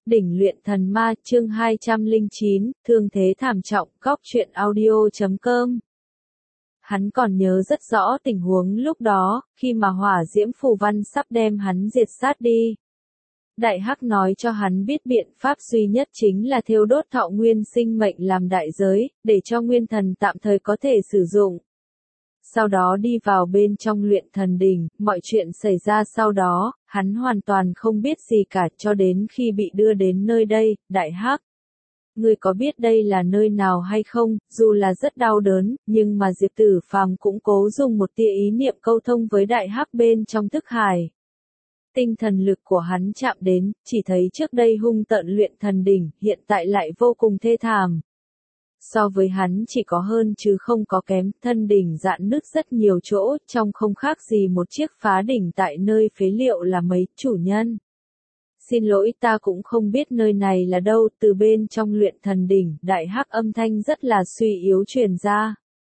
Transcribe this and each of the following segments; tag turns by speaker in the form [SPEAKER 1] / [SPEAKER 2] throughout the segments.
[SPEAKER 1] Đỉnh luyện thần ma chương 209, thương thế thảm trọng, góc truyện audio.com. Hắn còn nhớ rất rõ tình huống lúc đó, khi mà hỏa diễm phù văn sắp đem hắn diệt sát đi. Đại Hắc nói cho hắn biết biện pháp duy nhất chính là thiêu đốt thọ nguyên sinh mệnh làm đại giới, để cho nguyên thần tạm thời có thể sử dụng. Sau đó đi vào bên trong luyện thần đỉnh, mọi chuyện xảy ra sau đó, hắn hoàn toàn không biết gì cả cho đến khi bị đưa đến nơi đây. Đại Hắc, ngươi có biết đây là nơi nào hay không? Dù là rất đau đớn, nhưng mà Diệp Tử Phàm cũng cố dùng một tia ý niệm câu thông với Đại Hắc bên trong thức hải. Tinh thần lực của hắn chạm đến, chỉ thấy trước đây hung tợn luyện thần đỉnh, hiện tại lại vô cùng thê thảm. So với hắn chỉ có hơn chứ không có kém, thân đỉnh rạn nứt rất nhiều chỗ, trong không khác gì một chiếc phá đỉnh tại nơi phế liệu là mấy, chủ nhân. Xin lỗi, ta cũng không biết nơi này là đâu. Từ bên trong luyện thần đỉnh, Đại Hắc âm thanh rất là suy yếu truyền ra.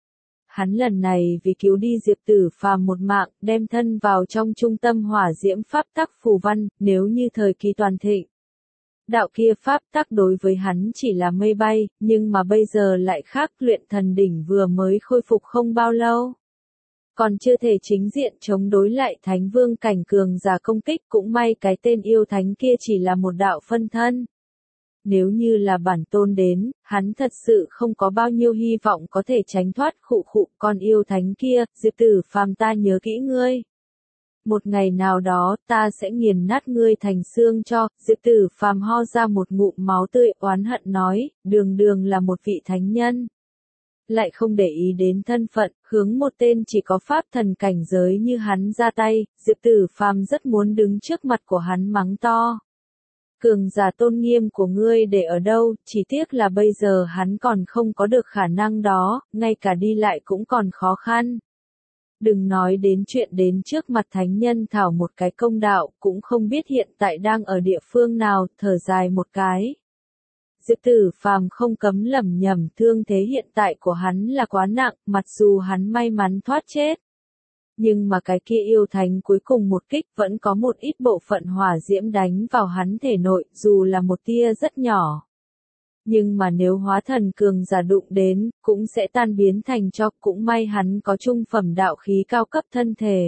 [SPEAKER 1] Hắn lần này vì cứu đi Diệp Tử Phàm một mạng, đem thân vào trong trung tâm hỏa diễm pháp tắc phù văn, nếu như thời kỳ toàn thịnh. Đạo kia pháp tắc đối với hắn chỉ là mây bay, nhưng mà bây giờ lại khác, luyện thần đỉnh vừa mới khôi phục không bao lâu. Còn chưa thể chính diện chống đối lại thánh vương cảnh cường giả công kích, cũng may cái tên yêu thánh kia chỉ là một đạo phân thân. Nếu như là bản tôn đến, hắn thật sự không có bao nhiêu hy vọng có thể tránh thoát. Con yêu thánh kia, Diệp Tử Phàm, ta nhớ kỹ ngươi. Một ngày nào đó, ta sẽ nghiền nát ngươi thành xương cho. Diệp Tử Phàm ho ra một ngụm máu tươi, oán hận nói, đường là một vị thánh nhân. Lại không để ý đến thân phận, hướng một tên chỉ có pháp thần cảnh giới như hắn ra tay. Diệp Tử Phàm rất muốn đứng trước mặt của hắn mắng to. Cường giả tôn nghiêm của ngươi để ở đâu? Chỉ tiếc là bây giờ hắn còn không có được khả năng đó, ngay cả đi lại cũng còn khó khăn. Đừng nói đến chuyện đến trước mặt thánh nhân thảo một cái công đạo, cũng không biết hiện tại đang ở địa phương nào. Thở dài một cái. Diệp Tử Phàm không cấm lẩm nhẩm, thương thế hiện tại của hắn là quá nặng, mặc dù hắn may mắn thoát chết. Nhưng mà cái kia yêu thánh cuối cùng một kích vẫn có một ít bộ phận hỏa diễm đánh vào hắn thể nội, dù là một tia rất nhỏ. Nhưng mà nếu hóa thần cường giả đụng đến, cũng sẽ tan biến thành tro. Cũng may hắn có trung phẩm đạo khí cao cấp thân thể.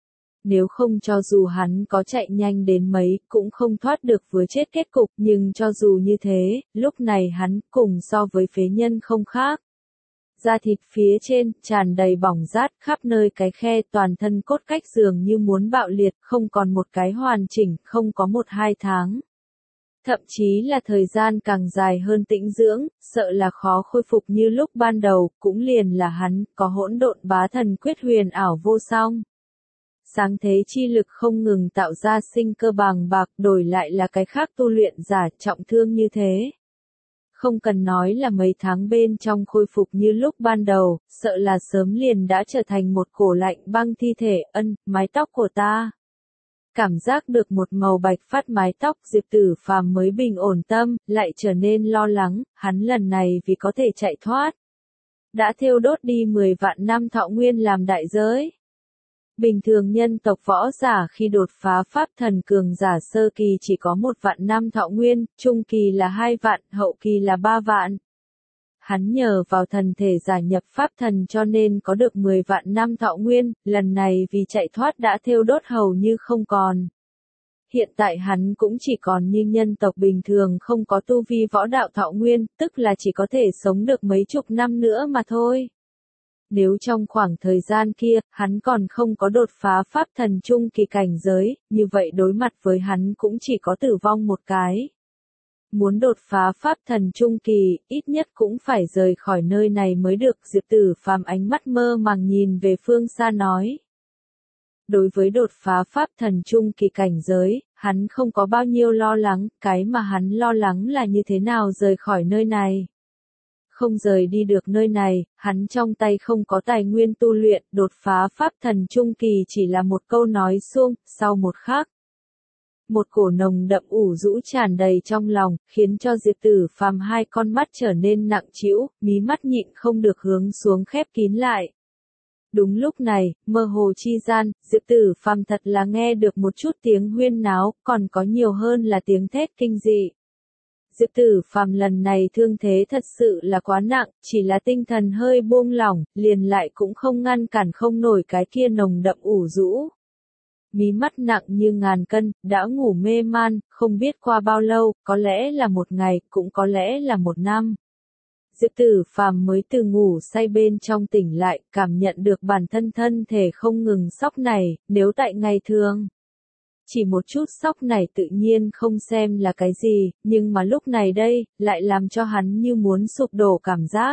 [SPEAKER 1] Nếu không cho dù hắn có chạy nhanh đến mấy, cũng không thoát được với chết kết cục. Nhưng cho dù như thế, lúc này hắn cùng so với phế nhân không khác. Da thịt phía trên, tràn đầy bỏng rát, khắp nơi cái khe, toàn thân cốt cách dường như muốn bạo liệt, không còn một cái hoàn chỉnh, không có 1-2 tháng. Thậm chí là thời gian càng dài hơn tĩnh dưỡng, sợ là khó khôi phục như lúc ban đầu. Cũng liền là hắn, có hỗn độn bá thần quyết huyền ảo vô song. Sáng thế chi lực không ngừng tạo ra sinh cơ bàng bạc, đổi lại là cái khác tu luyện giả trọng thương như thế. Không cần nói là mấy tháng bên trong khôi phục như lúc ban đầu, sợ là sớm liền đã trở thành một cổ lạnh băng thi thể. Mái tóc của ta. Cảm giác được một màu bạch phát mái tóc, Diệp Tử Phàm mới bình ổn tâm, lại trở nên lo lắng. Hắn lần này vì có thể chạy thoát, đã thiêu đốt đi 10 vạn năm thọ nguyên làm đại giới. Bình thường nhân tộc võ giả khi đột phá pháp thần cường giả sơ kỳ chỉ có 1 vạn năm thọ nguyên, trung kỳ là 2 vạn, hậu kỳ là 3 vạn. Hắn nhờ vào thần thể giả nhập pháp thần cho nên có được 10 vạn năm thọ nguyên, lần này vì chạy thoát đã thiêu đốt hầu như không còn. Hiện tại hắn cũng chỉ còn như nhân tộc bình thường không có tu vi võ đạo thọ nguyên, tức là chỉ có thể sống được mấy chục năm nữa mà thôi. Nếu trong khoảng thời gian kia, hắn còn không có đột phá pháp thần trung kỳ cảnh giới, như vậy đối mặt với hắn cũng chỉ có tử vong một cái. Muốn đột phá pháp thần trung kỳ, ít nhất cũng phải rời khỏi nơi này mới được. Diệp Tử Phàm ánh mắt mơ màng nhìn về phương xa nói. Đối với đột phá pháp thần trung kỳ cảnh giới, hắn không có bao nhiêu lo lắng, cái mà hắn lo lắng là như thế nào rời khỏi nơi này. Không rời đi được nơi này, hắn trong tay không có tài nguyên tu luyện, đột phá pháp thần trung kỳ chỉ là một câu nói suông. Sau một khắc, một cổ nồng đậm ủ rũ tràn đầy trong lòng, khiến cho Diệp Tử Phàm hai con mắt trở nên nặng trĩu, mí mắt nhịn không được hướng xuống khép kín lại. Đúng lúc này, mơ hồ chi gian, Diệp Tử Phàm thật là nghe được một chút tiếng huyên náo, còn có nhiều hơn là tiếng thét kinh dị. Diệp Tử Phàm lần này thương thế thật sự là quá nặng, chỉ là tinh thần hơi buông lỏng, liền lại cũng không ngăn cản không nổi cái kia nồng đậm ủ rũ. Mí mắt nặng như ngàn cân, đã ngủ mê man, không biết qua bao lâu, có lẽ là một ngày, cũng có lẽ là một năm. Diệp Tử Phàm mới từ ngủ say bên trong tỉnh lại, cảm nhận được bản thân thân thể không ngừng sóc này, nếu tại ngày thường. Chỉ một chút sóc này tự nhiên không xem là cái gì, nhưng mà lúc này đây, lại làm cho hắn như muốn sụp đổ cảm giác.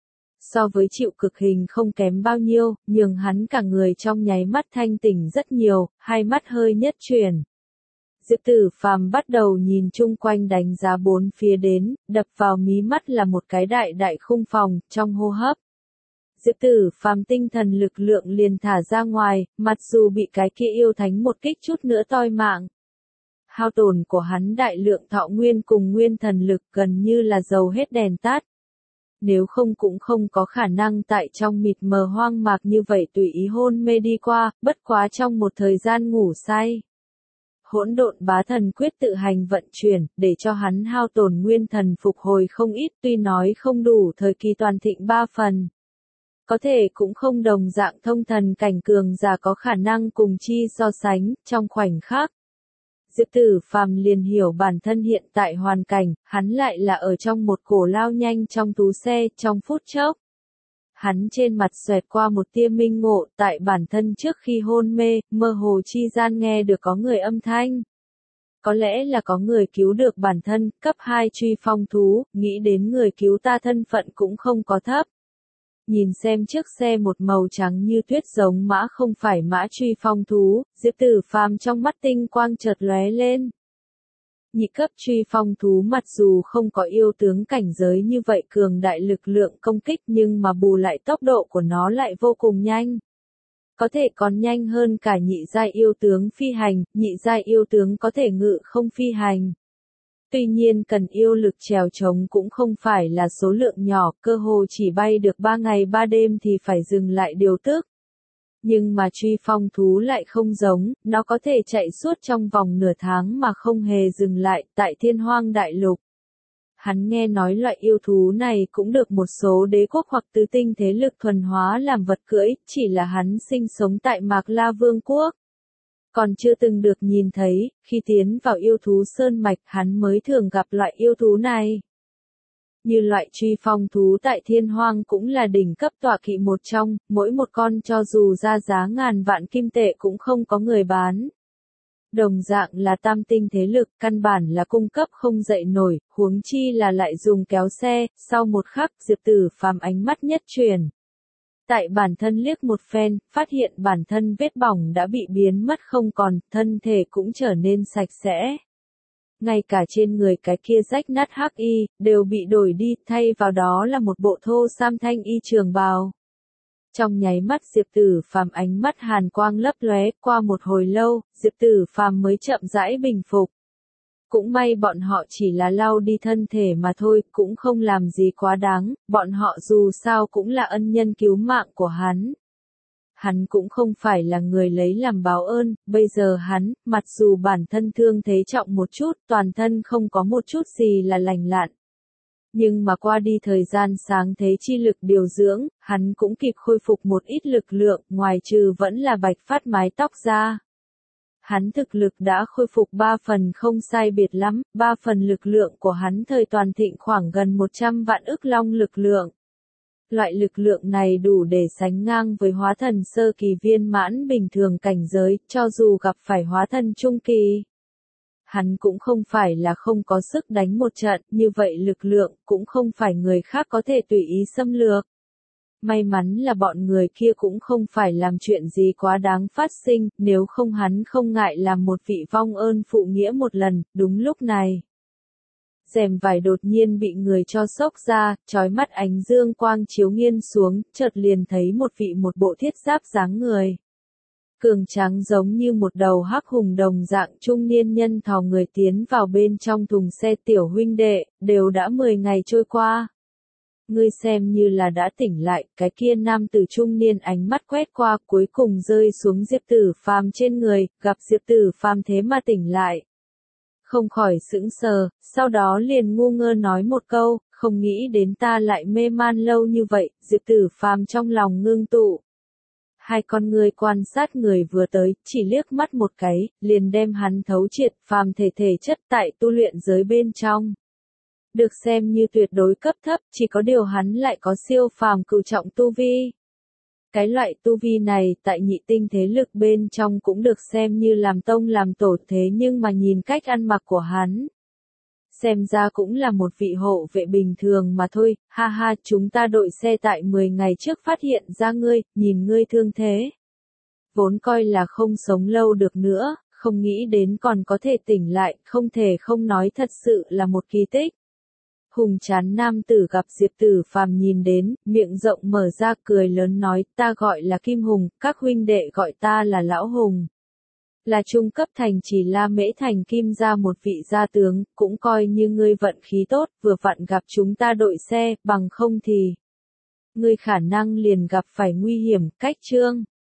[SPEAKER 1] So với chịu cực hình không kém bao nhiêu, nhưng hắn cả người trong nháy mắt thanh tỉnh rất nhiều, hai mắt hơi nhất chuyển. Diệp Tử Phàm bắt đầu nhìn chung quanh đánh giá bốn phía đến, đập vào mí mắt là một cái đại đại khung phòng, trong hô hấp. Diệp Tử Phàm tinh thần lực lượng liền thả ra ngoài, mặc dù bị cái kia yêu thánh một kích chút nữa toi mạng. Hao tổn của hắn đại lượng thọ nguyên cùng nguyên thần lực gần như là dầu hết đèn tắt. Nếu không cũng không có khả năng tại trong mịt mờ hoang mạc như vậy tùy ý hôn mê đi qua, bất quá trong một thời gian ngủ say. Hỗn độn bá thần quyết tự hành vận chuyển, để cho hắn hao tổn nguyên thần phục hồi không ít, tuy nói không đủ thời kỳ toàn thịnh 3 phần. Có thể cũng không đồng dạng thông thần cảnh cường giả có khả năng cùng chi so sánh, trong khoảnh khắc. Diệp Tử Phàm liền hiểu bản thân hiện tại hoàn cảnh, hắn lại là ở trong một cổ lao nhanh trong tú xe, trong phút chốc. Hắn trên mặt xoẹt qua một tia minh ngộ, tại bản thân trước khi hôn mê, mơ hồ chi gian nghe được có người âm thanh. Có lẽ là có người cứu được bản thân, cấp 2 truy phong thú, nghĩ đến người cứu ta thân phận cũng không có thấp. Nhìn xem chiếc xe một màu trắng như tuyết giống mã không phải mã truy phong thú, Diệp Tử Phàm trong mắt tinh quang chợt lóe lên. Nhị cấp truy phong thú mặc dù không có yêu tướng cảnh giới như vậy cường đại lực lượng công kích nhưng mà bù lại tốc độ của nó lại vô cùng nhanh. Có thể còn nhanh hơn cả nhị giai yêu tướng phi hành, nhị giai yêu tướng có thể ngự không phi hành. Tuy nhiên cần yêu lực trèo trống cũng không phải là số lượng nhỏ, cơ hồ chỉ bay được 3 ngày 3 đêm thì phải dừng lại điều tức. Nhưng mà truy phong thú lại không giống, nó có thể chạy suốt trong vòng nửa tháng mà không hề dừng lại, tại thiên hoang đại lục. Hắn nghe nói loại yêu thú này cũng được một số đế quốc hoặc tứ tinh thế lực thuần hóa làm vật cưỡi, chỉ là hắn sinh sống tại Mạc La Vương quốc. Còn chưa từng được nhìn thấy, khi tiến vào yêu thú sơn mạch hắn mới thường gặp loại yêu thú này. Như loại truy phong thú tại thiên hoang cũng là đỉnh cấp tọa kỵ một trong, mỗi một con cho dù ra giá ngàn vạn kim tệ cũng không có người bán. Đồng dạng là tam tinh thế lực, căn bản là cung cấp không dậy nổi, huống chi là lại dùng kéo xe, sau một khắc Diệp Tử Phàm ánh mắt nhất chuyển. Tại bản thân liếc một phen, phát hiện bản thân vết bỏng đã bị biến mất không còn, thân thể cũng trở nên sạch sẽ. Ngay cả trên người cái kia rách nát hắc y, đều bị đổi đi, thay vào đó là một bộ thô sam thanh y trường bào. Trong nháy mắt Diệp Tử Phàm ánh mắt hàn quang lấp lóe, qua một hồi lâu, Diệp Tử Phàm mới chậm rãi bình phục. Cũng may bọn họ chỉ là lau đi thân thể mà thôi, cũng không làm gì quá đáng, bọn họ dù sao cũng là ân nhân cứu mạng của hắn. Hắn cũng không phải là người lấy làm báo ơn, bây giờ hắn, mặc dù bản thân thương thế trọng một chút, toàn thân không có một chút gì là lành lặn. Nhưng mà qua đi thời gian sáng thế chi lực điều dưỡng, hắn cũng kịp khôi phục một ít lực lượng, ngoài trừ vẫn là bạch phát mái tóc ra. Hắn thực lực đã khôi phục 3 phần không sai biệt lắm, 3 phần lực lượng của hắn thời toàn thịnh khoảng gần 100 vạn ức long lực lượng. Loại lực lượng này đủ để sánh ngang với hóa thần sơ kỳ viên mãn bình thường cảnh giới, cho dù gặp phải hóa thần trung kỳ. Hắn cũng không phải là không có sức đánh một trận, như vậy lực lượng cũng không phải người khác có thể tùy ý xâm lược. May mắn là bọn người kia cũng không phải làm chuyện gì quá đáng phát sinh, nếu không hắn không ngại làm một vị vong ơn phụ nghĩa một lần, đúng lúc này. Rèm vải đột nhiên bị người cho xốc ra, chói mắt ánh dương quang chiếu nghiêng xuống, chợt liền thấy một vị một bộ thiết giáp dáng người. Cường tráng giống như một đầu hắc hùng đồng dạng trung niên nhân thò người tiến vào bên trong thùng xe tiểu huynh đệ, đều đã 10 ngày trôi qua. Ngươi xem như là đã tỉnh lại, cái kia nam tử trung niên ánh mắt quét qua cuối cùng rơi xuống Diệp Tử Phàm trên người, gặp Diệp Tử Phàm thế mà tỉnh lại. không khỏi sững sờ, sau đó liền ngu ngơ nói một câu, không nghĩ đến ta lại mê man lâu như vậy, Diệp Tử Phàm trong lòng ngưng tụ. Hai con người quan sát người vừa tới, chỉ liếc mắt một cái, liền đem hắn thấu triệt, phàm thể chất tại tu luyện giới bên trong. Được xem như tuyệt đối cấp thấp, chỉ có điều hắn lại có siêu phàm cửu trọng tu vi. Cái loại tu vi này tại nhị tinh thế lực bên trong cũng được xem như làm tông làm tổ, thế nhưng mà nhìn cách ăn mặc của hắn, xem ra cũng là một vị hộ vệ bình thường mà thôi, ha ha, chúng ta đội xe tại 10 ngày trước phát hiện ra ngươi, nhìn ngươi thương thế. Vốn coi là không sống lâu được nữa, không nghĩ đến còn có thể tỉnh lại, không thể không nói thật sự là một kỳ tích. Hùng trán nam tử gặp Diệp Tử Phàm nhìn đến, miệng rộng mở ra cười lớn nói, ta gọi là Kim Hùng, các huynh đệ gọi ta là Lão Hùng. Là trung cấp thành chỉ La Mễ thành Kim gia một vị gia tướng, cũng coi như ngươi vận khí tốt, vừa vặn gặp chúng ta đội xe, bằng không thì ngươi khả năng liền gặp phải nguy hiểm, cách chương.